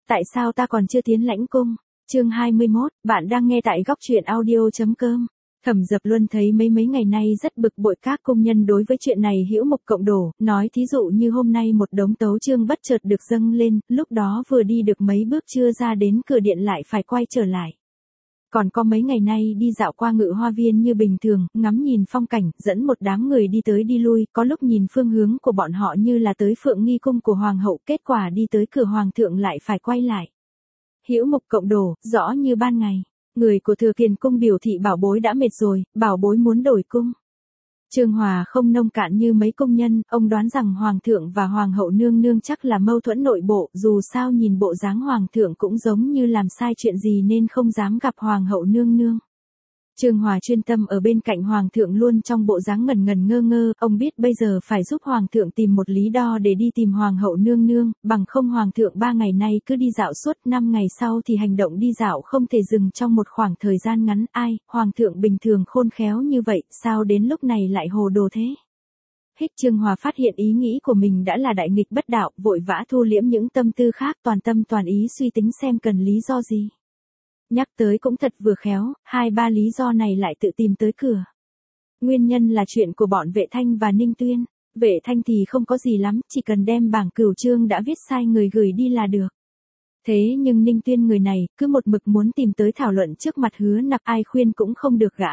tại sao ta còn chưa tiến lãnh cung? Chương 21, bạn đang nghe tại góc truyện audio.com. Thẩm Dập Luân thấy mấy ngày nay rất bực bội các công nhân đối với chuyện này hữu mục cộng đổ, nói thí dụ như hôm nay một đống tấu chương bất chợt được dâng lên, lúc đó vừa đi được mấy bước chưa ra đến cửa điện lại phải quay trở lại. Còn có mấy ngày nay đi dạo qua Ngự Hoa Viên như bình thường, ngắm nhìn phong cảnh, dẫn một đám người đi tới đi lui, có lúc nhìn phương hướng của bọn họ như là tới Phượng Nghi cung của Hoàng hậu, kết quả đi tới cửa Hoàng thượng lại phải quay lại. Hữu mục cộng đổ, rõ như ban ngày. Người của Thừa Kiền cung biểu thị bảo bối đã mệt rồi, bảo bối muốn đổi cung. Trương Hòa không nông cạn như mấy công nhân, ông đoán rằng Hoàng thượng và Hoàng hậu nương nương chắc là mâu thuẫn nội bộ, dù sao nhìn bộ dáng Hoàng thượng cũng giống như làm sai chuyện gì nên không dám gặp Hoàng hậu nương nương. Trương Hòa chuyên tâm ở bên cạnh Hoàng thượng luôn trong bộ dáng ngần ngần ngơ ngơ, ông biết bây giờ phải giúp Hoàng thượng tìm một lý do để đi tìm Hoàng hậu nương nương, bằng không Hoàng thượng 3 ngày nay cứ đi dạo suốt 5 ngày sau thì hành động đi dạo không thể dừng trong một khoảng thời gian ngắn. Ai, Hoàng thượng bình thường khôn khéo như vậy, sao đến lúc này lại hồ đồ thế? Hích Trương Hòa phát hiện ý nghĩ của mình đã là đại nghịch bất đạo, vội vã thu liễm những tâm tư khác, toàn tâm toàn ý suy tính xem cần lý do gì. Nhắc tới cũng thật vừa khéo, 2-3 lý do này lại tự tìm tới cửa. Nguyên nhân là chuyện của bọn Vệ Thanh và Ninh Tuyên. Vệ Thanh thì không có gì lắm, chỉ cần đem bảng cửu chương đã viết sai người gửi đi là được. Thế nhưng Ninh Tuyên người này, cứ một mực muốn tìm tới thảo luận trước mặt Hứa Nặc, ai khuyên cũng không được gã.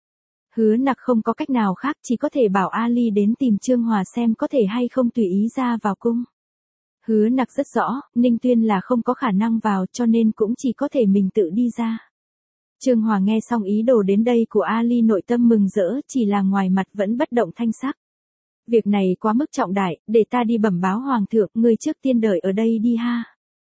Hứa Nặc không có cách nào khác, chỉ có thể bảo Ali đến tìm Trương Hòa xem có thể hay không tùy ý ra vào cung. Hứa Nặc rất rõ, Ninh Tuyên là không có khả năng vào cho nên cũng chỉ có thể mình tự đi ra. Trương Hòa nghe xong ý đồ đến đây của Ali nội tâm mừng rỡ, chỉ là ngoài mặt vẫn bất động thanh sắc. Việc này quá mức trọng đại, để ta đi bẩm báo Hoàng thượng, ngươi trước tiên đợi ở đây đi ha.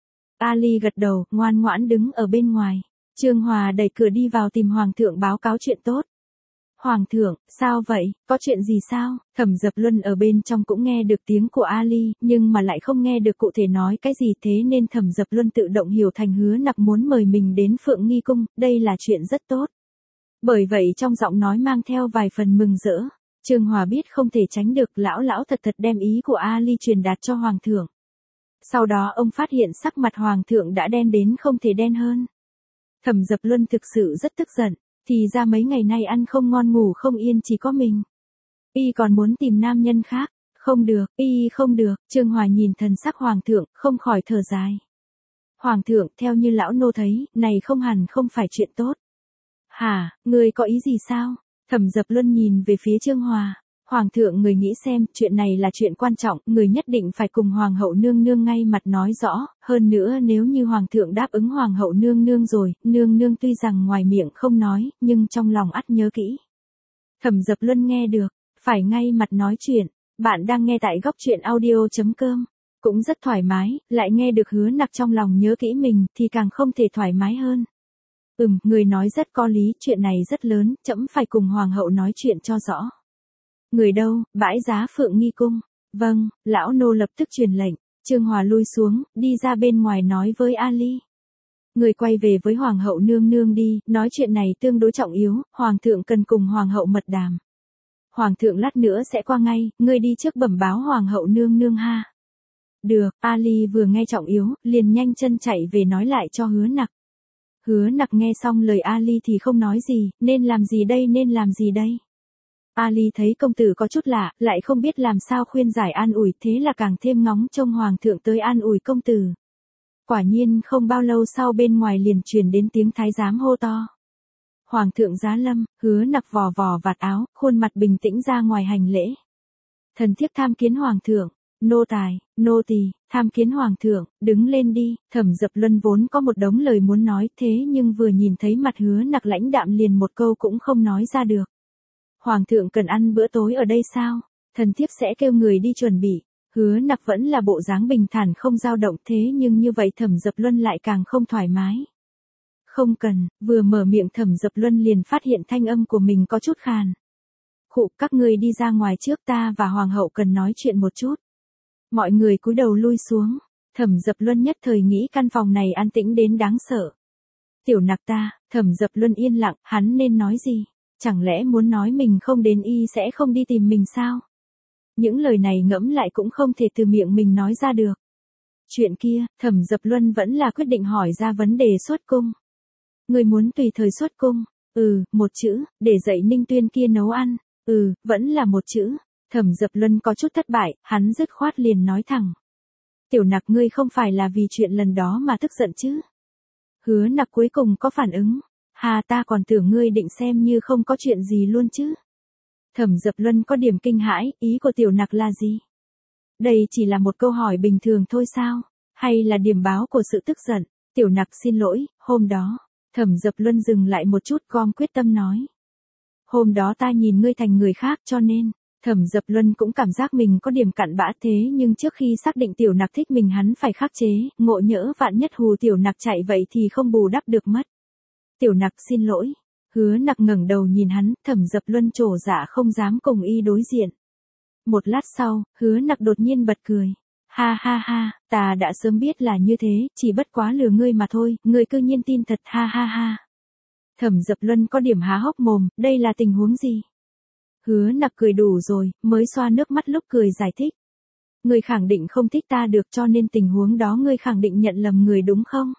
Ali gật đầu, ngoan ngoãn đứng ở bên ngoài. Trương Hòa đẩy cửa đi vào tìm Hoàng thượng báo cáo chuyện tốt. Hoàng thượng, sao vậy, có chuyện gì sao? Thẩm Dập Luân ở bên trong cũng nghe được tiếng của Ali, nhưng mà lại không nghe được cụ thể nói cái gì, thế nên Thẩm Dập Luân tự động hiểu thành Hứa Nặc muốn mời mình đến Phượng Nghi cung, đây là chuyện rất tốt. Bởi vậy trong giọng nói mang theo vài phần mừng rỡ. Trương Hòa biết không thể tránh được, lão thật đem ý của Ali truyền đạt cho Hoàng thượng. Sau đó ông phát hiện sắc mặt Hoàng thượng đã đen đến không thể đen hơn. Thẩm Dập Luân thực sự rất tức giận. Thì ra mấy ngày nay ăn không ngon ngủ không yên chỉ có mình. Y còn muốn tìm nam nhân khác. Không được, y không được. Trương Hòa nhìn thần sắc Hoàng thượng, không khỏi thở dài. Hoàng thượng, theo như lão nô thấy, này không hẳn không phải chuyện tốt. Hả, người có ý gì sao? Thẩm Dập Luân nhìn về phía Trương Hòa. Hoàng thượng, người nghĩ xem, chuyện này là chuyện quan trọng, người nhất định phải cùng Hoàng hậu nương nương ngay mặt nói rõ, hơn nữa nếu như Hoàng thượng đáp ứng Hoàng hậu nương nương rồi, nương nương tuy rằng ngoài miệng không nói, nhưng trong lòng ắt nhớ kỹ. Thẩm Dập Luân nghe được, phải ngay mặt nói chuyện, bạn đang nghe tại góc truyện audio.com, cũng rất thoải mái, lại nghe được Hứa Nặc trong lòng nhớ kỹ mình thì càng không thể thoải mái hơn. Người nói rất có lý, chuyện này rất lớn, trẫm phải cùng Hoàng hậu nói chuyện cho rõ. Người đâu, bãi giá Phượng Nghi cung. Vâng, lão nô lập tức truyền lệnh. Trương Hòa lui xuống, đi ra bên ngoài nói với Ali. Người quay về với Hoàng hậu nương nương đi, nói chuyện này tương đối trọng yếu, Hoàng thượng cần cùng Hoàng hậu mật đàm. Hoàng thượng lát nữa sẽ qua ngay, ngươi đi trước bẩm báo Hoàng hậu nương nương ha. Được, Ali vừa nghe trọng yếu, liền nhanh chân chạy về nói lại cho Hứa Nặc. Hứa Nặc nghe xong lời Ali thì không nói gì, nên làm gì đây? Ali thấy công tử có chút lạ, lại không biết làm sao khuyên giải an ủi, thế là càng thêm ngóng trông Hoàng thượng tới an ủi công tử. Quả nhiên không bao lâu sau bên ngoài liền truyền đến tiếng thái giám hô to. Hoàng thượng giá lâm. Hứa Nặc vò vạt áo, khuôn mặt bình tĩnh ra ngoài hành lễ. Thần thiếp tham kiến Hoàng thượng. Nô tài, nô tỳ, tham kiến Hoàng thượng, đứng lên đi. Thẩm Dập Luân vốn có một đống lời muốn nói, thế nhưng vừa nhìn thấy mặt Hứa Nặc lãnh đạm liền một câu cũng không nói ra được. Hoàng thượng cần ăn bữa tối ở đây sao? Thần thiếp sẽ kêu người đi chuẩn bị. Hứa Nặc vẫn là bộ dáng bình thản không dao động, thế nhưng như vậy Thẩm Dập Luân lại càng không thoải mái. Không cần, vừa mở miệng Thẩm Dập Luân liền phát hiện thanh âm của mình có chút khàn. Khụ, các ngươi đi ra ngoài trước, ta và Hoàng hậu cần nói chuyện một chút. Mọi người cúi đầu lui xuống. Thẩm Dập Luân nhất thời nghĩ căn phòng này an tĩnh đến đáng sợ. Tiểu Nặc ta. Thẩm Dập Luân yên lặng, hắn nên nói gì? Chẳng lẽ muốn nói mình không đến y sẽ không đi tìm mình sao? Những lời này ngẫm lại cũng không thể từ miệng mình nói ra được. Chuyện kia, Thẩm Dập Luân vẫn là quyết định hỏi ra vấn đề xuất cung. Người muốn tùy thời xuất cung. Một chữ, để dạy Ninh Tuyên kia nấu ăn. Vẫn là một chữ. Thẩm Dập Luân có chút thất bại, hắn dứt khoát liền nói thẳng. Tiểu Nặc ngươi không phải là vì chuyện lần đó mà tức giận chứ? Hứa Nặc cuối cùng có phản ứng. Hà, ta còn tưởng ngươi định xem như không có chuyện gì luôn chứ. Thẩm Dập Luân có điểm kinh hãi, ý của Tiểu Nặc là gì? Đây chỉ là một câu hỏi bình thường thôi sao? Hay là điểm báo của sự tức giận? Tiểu Nặc xin lỗi, hôm đó. Thẩm Dập Luân dừng lại một chút, gom quyết tâm nói. Hôm đó ta nhìn ngươi thành người khác cho nên. Thẩm Dập Luân cũng cảm giác mình có điểm cặn bã thế, nhưng trước khi xác định Tiểu Nặc thích mình hắn phải khắc chế, ngộ nhỡ vạn nhất hù Tiểu Nặc chạy vậy thì không bù đắp được mất. Tiểu Nặc xin lỗi. Hứa Nặc ngẩng đầu nhìn hắn, Thẩm Dập Luân trổ dạ không dám cùng y đối diện. Một lát sau, Hứa Nặc đột nhiên bật cười. Ha ha ha, ta đã sớm biết là như thế, chỉ bất quá lừa ngươi mà thôi, ngươi cư nhiên tin thật, ha ha ha. Thẩm Dập Luân có điểm há hốc mồm, đây là tình huống gì? Hứa Nặc cười đủ rồi, mới xoa nước mắt lúc cười giải thích. Ngươi khẳng định không thích ta được, cho nên tình huống đó ngươi khẳng định nhận lầm người đúng không?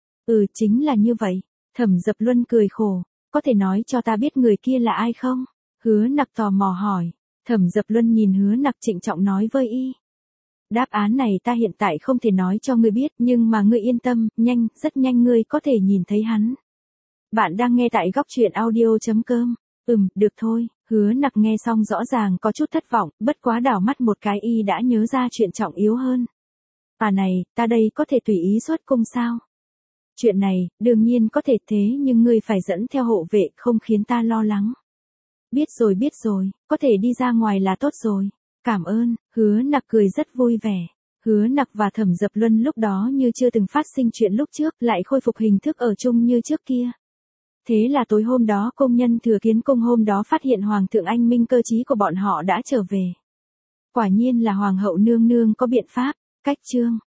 Chính là như vậy. Thẩm Dập Luân cười khổ. Có thể nói cho ta biết người kia là ai không? Hứa Nặc tò mò hỏi. Thẩm Dập Luân nhìn Hứa Nặc trịnh trọng nói với y. Đáp án này ta hiện tại không thể nói cho ngươi biết, nhưng mà ngươi yên tâm, nhanh, rất nhanh ngươi có thể nhìn thấy hắn. Bạn đang nghe tại góc truyện audio.com. Được thôi. Hứa Nặc nghe xong rõ ràng có chút thất vọng, bất quá đảo mắt một cái y đã nhớ ra chuyện trọng yếu hơn. Này, ta đây có thể tùy ý xuất cung sao? Chuyện này, đương nhiên có thể thế, nhưng ngươi phải dẫn theo hộ vệ, không khiến ta lo lắng. Biết rồi, có thể đi ra ngoài là tốt rồi. Cảm ơn. Hứa Nặc cười rất vui vẻ. Hứa Nặc và Thẩm Dập Luân lúc đó như chưa từng phát sinh chuyện lúc trước, lại khôi phục hình thức ở chung như trước kia. Thế là tối hôm đó công nhân Thừa Kiến Cung hôm đó phát hiện Hoàng thượng anh minh cơ trí của bọn họ đã trở về. Quả nhiên là Hoàng hậu nương nương có biện pháp. Cách chương